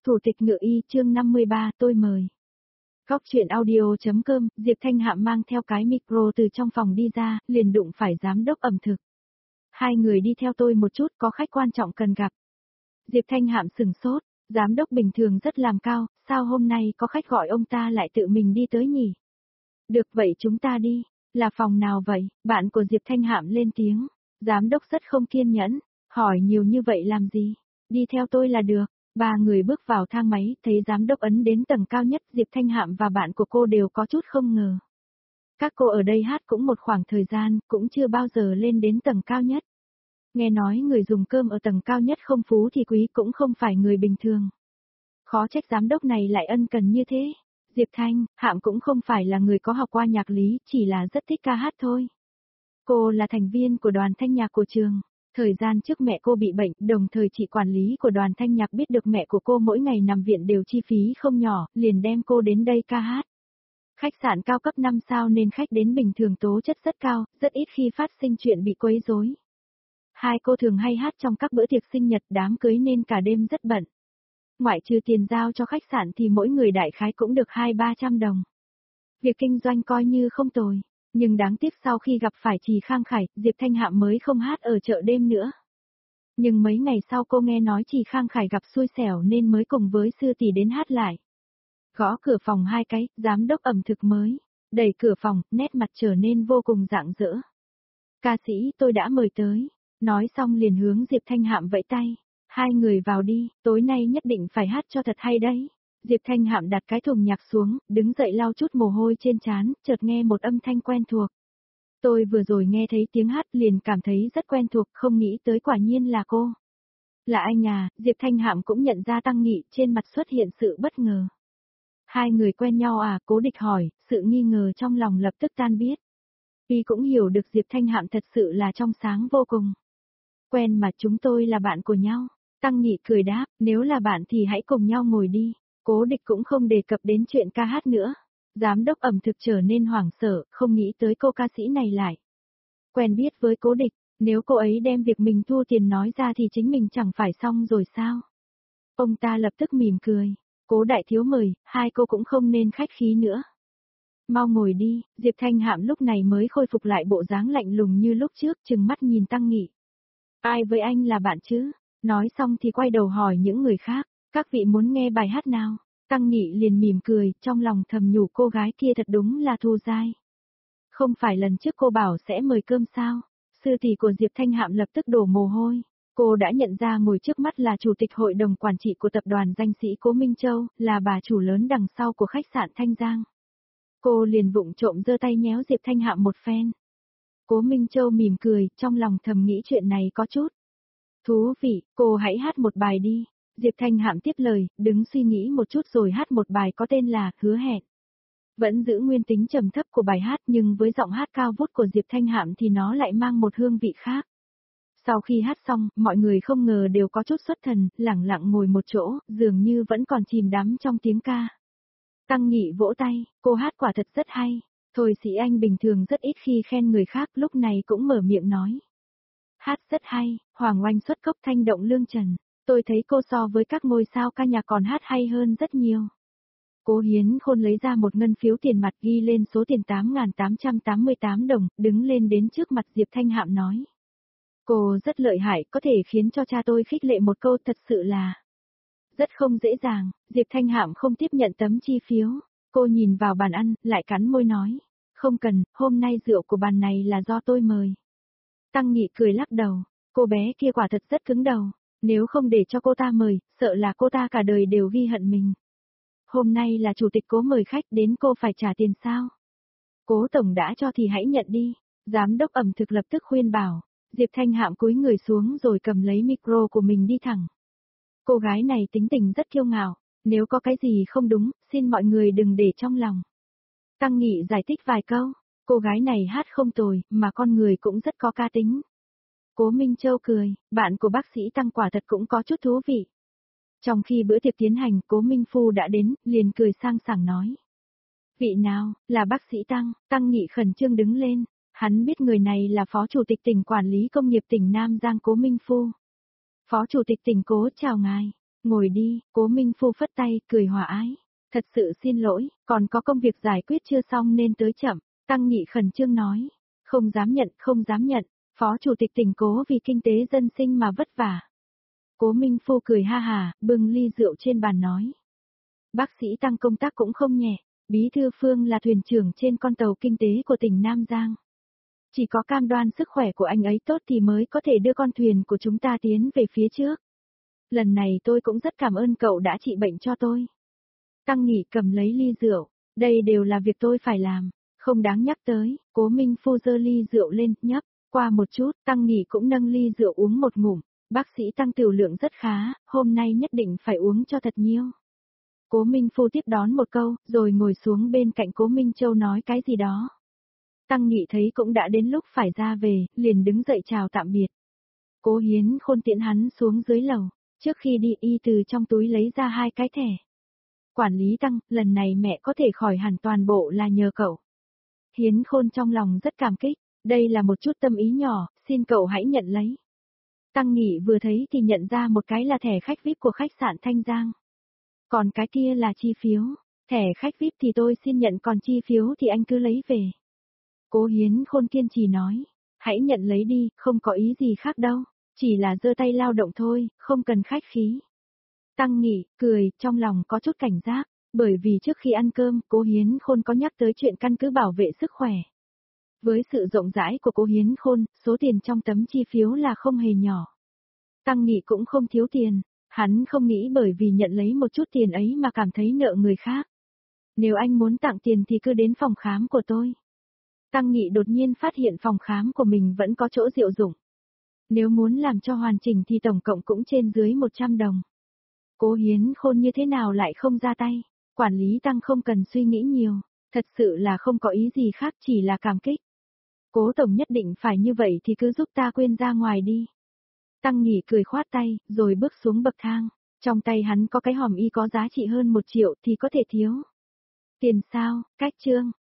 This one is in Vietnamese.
Thủ tịch Ngựa Y chương 53 tôi mời. Góc chuyện audio.com, Diệp Thanh Hạm mang theo cái micro từ trong phòng đi ra, liền đụng phải giám đốc ẩm thực. Hai người đi theo tôi một chút, có khách quan trọng cần gặp. Diệp Thanh Hạm sừng sốt, giám đốc bình thường rất làm cao, sao hôm nay có khách gọi ông ta lại tự mình đi tới nhỉ? Được vậy chúng ta đi, là phòng nào vậy? Bạn của Diệp Thanh Hạm lên tiếng. Giám đốc rất không kiên nhẫn, hỏi nhiều như vậy làm gì? Đi theo tôi là được. Ba người bước vào thang máy, thấy giám đốc ấn đến tầng cao nhất, Diệp Thanh Hạm và bạn của cô đều có chút không ngờ. Các cô ở đây hát cũng một khoảng thời gian, cũng chưa bao giờ lên đến tầng cao nhất. Nghe nói người dùng cơm ở tầng cao nhất không phú thì quý cũng không phải người bình thường. Khó trách giám đốc này lại ân cần như thế. Diệp Thanh Hạm cũng không phải là người có học qua nhạc lý, chỉ là rất thích ca hát thôi. Cô là thành viên của đoàn thanh nhạc của trường. Thời gian trước mẹ cô bị bệnh, đồng thời chị quản lý của đoàn thanh nhạc biết được mẹ của cô mỗi ngày nằm viện đều chi phí không nhỏ, liền đem cô đến đây ca hát. Khách sạn cao cấp 5 sao nên khách đến bình thường tố chất rất cao, rất ít khi phát sinh chuyện bị quấy rối. Hai cô thường hay hát trong các bữa tiệc sinh nhật, đám cưới nên cả đêm rất bận. Ngoại trừ tiền giao cho khách sạn thì mỗi người đại khái cũng được 200-300 đồng. Việc kinh doanh coi như không tồi. Nhưng đáng tiếc sau khi gặp phải Trì Khang Khải, Diệp Thanh Hạm mới không hát ở chợ đêm nữa. Nhưng mấy ngày sau cô nghe nói Trì Khang Khải gặp xui xẻo nên mới cùng với sư tỷ đến hát lại. Gõ cửa phòng hai cái, giám đốc ẩm thực mới. Đẩy cửa phòng, nét mặt trở nên vô cùng rạng rỡ. Ca sĩ tôi đã mời tới. Nói xong liền hướng Diệp Thanh Hạm vẫy tay. Hai người vào đi, tối nay nhất định phải hát cho thật hay đấy. Diệp Thanh Hạm đặt cái thùng nhạc xuống, đứng dậy lau chút mồ hôi trên trán, chợt nghe một âm thanh quen thuộc. Tôi vừa rồi nghe thấy tiếng hát liền cảm thấy rất quen thuộc, không nghĩ tới quả nhiên là cô. Là anh à, Diệp Thanh Hạm cũng nhận ra Tăng Nghị, trên mặt xuất hiện sự bất ngờ. Hai người quen nhau à, Cố Địch hỏi, sự nghi ngờ trong lòng lập tức tan biết. Y cũng hiểu được Diệp Thanh Hạm thật sự là trong sáng vô cùng. Quen mà chúng tôi là bạn của nhau. Tăng Nghị cười đáp, nếu là bạn thì hãy cùng nhau ngồi đi. Cố Địch cũng không đề cập đến chuyện ca hát nữa. Giám đốc ẩm thực trở nên hoảng sợ, không nghĩ tới cô ca sĩ này lại. Quen biết với Cố Địch, nếu cô ấy đem việc mình thu tiền nói ra thì chính mình chẳng phải xong rồi sao? Ông ta lập tức mỉm cười. Cố đại thiếu mời, hai cô cũng không nên khách khí nữa. Mau ngồi đi, Diệp Thanh Hạm lúc này mới khôi phục lại bộ dáng lạnh lùng như lúc trước, trừng mắt nhìn Tăng Nghị. Ai với anh là bạn chứ? Nói xong thì quay đầu hỏi những người khác, các vị muốn nghe bài hát nào? Tăng Nghị liền mỉm cười, trong lòng thầm nhủ cô gái kia thật đúng là Thu Giai. Không phải lần trước cô bảo sẽ mời cơm sao? Sư tỷ của Diệp Thanh Hạm lập tức đổ mồ hôi. Cô đã nhận ra ngồi trước mắt là chủ tịch hội đồng quản trị của tập đoàn danh sĩ Cố Minh Châu, là bà chủ lớn đằng sau của khách sạn Thanh Giang. Cô liền vụng trộm giơ tay nhéo Diệp Thanh Hạm một phen. Cố Minh Châu mỉm cười, trong lòng thầm nghĩ chuyện này có chút thú vị, cô hãy hát một bài đi. Diệp Thanh Hạm tiếp lời, đứng suy nghĩ một chút rồi hát một bài có tên là Hứa Hẹn. Vẫn giữ nguyên tính trầm thấp của bài hát nhưng với giọng hát cao vút của Diệp Thanh Hạm thì nó lại mang một hương vị khác. Sau khi hát xong, mọi người không ngờ đều có chút xuất thần, lẳng lặng ngồi một chỗ, dường như vẫn còn chìm đắm trong tiếng ca. Tăng Nghị vỗ tay, cô hát quả thật rất hay. Thôi Sĩ Anh bình thường rất ít khi khen người khác, lúc này cũng mở miệng nói. Hát rất hay, Hoàng Oanh xuất cốc thanh động lương trần. Tôi thấy cô so với các ngôi sao ca nhạc còn hát hay hơn rất nhiều. Cố Hiến Khôn lấy ra một ngân phiếu tiền mặt ghi lên số tiền 8.888 đồng, đứng lên đến trước mặt Diệp Thanh Hạm nói. Cô rất lợi hại, có thể khiến cho cha tôi khích lệ một câu, thật sự là rất không dễ dàng. Diệp Thanh Hạm không tiếp nhận tấm chi phiếu. Cô nhìn vào bàn ăn, lại cắn môi nói. Không cần, hôm nay rượu của bàn này là do tôi mời. Tăng Nghị cười lắc đầu. Cô bé kia quả thật rất cứng đầu. Nếu không để cho cô ta mời, sợ là cô ta cả đời đều ghi hận mình. Hôm nay là chủ tịch Cố mời khách, đến cô phải trả tiền sao? Cố tổng đã cho thì hãy nhận đi. Giám đốc ẩm thực lập tức khuyên bảo. Diệp Thanh Hạm cúi người xuống rồi cầm lấy micro của mình đi thẳng. Cô gái này tính tình rất kiêu ngạo, nếu có cái gì không đúng, xin mọi người đừng để trong lòng. Tăng Nghị giải thích vài câu, cô gái này hát không tồi, mà con người cũng rất có ca tính. Cố Minh Châu cười, bạn của bác sĩ Tăng quả thật cũng có chút thú vị. Trong khi bữa tiệc tiến hành, Cố Minh Phu đã đến, liền cười sang sảng nói. Vị nào, là bác sĩ Tăng? Tăng Nghị khẩn trương đứng lên, hắn biết người này là Phó Chủ tịch tỉnh Quản lý Công nghiệp tỉnh Nam Giang Cố Minh Phu. Phó Chủ tịch tỉnh Cố chào ngài. Ngồi đi, Cố Minh Phu phất tay, cười hòa ái. Thật sự xin lỗi, còn có công việc giải quyết chưa xong nên tới chậm. Tăng Nghị khẩn trương nói. Không dám nhận, không dám nhận. Phó Chủ tịch tỉnh Cố vì kinh tế dân sinh mà vất vả. Cố Minh Phu cười ha hà, bưng ly rượu trên bàn nói. Bác sĩ Tăng công tác cũng không nhẹ. Bí thư Phương là thuyền trưởng trên con tàu kinh tế của tỉnh Nam Giang. Chỉ có cam đoan sức khỏe của anh ấy tốt thì mới có thể đưa con thuyền của chúng ta tiến về phía trước. Lần này tôi cũng rất cảm ơn cậu đã trị bệnh cho tôi. Tăng Nghị cầm lấy ly rượu, đây đều là việc tôi phải làm, không đáng nhắc tới. Cố Minh Phu giơ ly rượu lên, nhấp, qua một chút, Tăng Nghị cũng nâng ly rượu uống một ngụm. Bác sĩ Tăng tiểu lượng rất khá, hôm nay nhất định phải uống cho thật nhiều. Cố Minh Phu tiếp đón một câu, rồi ngồi xuống bên cạnh Cố Minh Châu nói cái gì đó. Tăng Nghị thấy cũng đã đến lúc phải ra về, liền đứng dậy chào tạm biệt. Cố Hiến Khôn tiễn hắn xuống dưới lầu, trước khi đi y từ trong túi lấy ra 2 cái thẻ. Quản lý Tăng, lần này mẹ có thể khỏi hẳn toàn bộ là nhờ cậu. Hiến Khôn trong lòng rất cảm kích, đây là một chút tâm ý nhỏ, xin cậu hãy nhận lấy. Tăng Nghị vừa thấy thì nhận ra một cái là thẻ khách VIP của khách sạn Thanh Giang. Còn cái kia là chi phiếu, thẻ khách VIP thì tôi xin nhận, còn chi phiếu thì anh cứ lấy về. Cố Hiến Khôn kiên trì nói, hãy nhận lấy đi, không có ý gì khác đâu, chỉ là giơ tay lao động thôi, không cần khách khí. Tăng Nghị, cười, trong lòng có chút cảnh giác, bởi vì trước khi ăn cơm, Cố Hiến Khôn có nhắc tới chuyện căn cứ bảo vệ sức khỏe. Với sự rộng rãi của Cố Hiến Khôn, số tiền trong tấm chi phiếu là không hề nhỏ. Tăng Nghị cũng không thiếu tiền, hắn không nghĩ bởi vì nhận lấy một chút tiền ấy mà cảm thấy nợ người khác. Nếu anh muốn tặng tiền thì cứ đến phòng khám của tôi. Tăng Nghị đột nhiên phát hiện phòng khám của mình vẫn có chỗ diệu dụng. Nếu muốn làm cho hoàn chỉnh thì tổng cộng cũng trên dưới 100 đồng. Cố Hiến Khôn như thế nào lại không ra tay, quản lý Tăng không cần suy nghĩ nhiều, thật sự là không có ý gì khác, chỉ là cảm kích. Cố tổng nhất định phải như vậy thì cứ giúp ta quên ra ngoài đi. Tăng Nghị cười khoát tay, rồi bước xuống bậc thang, trong tay hắn có cái hòm y có giá trị hơn 1 triệu thì có thể thiếu. Tiền sao, cách trương,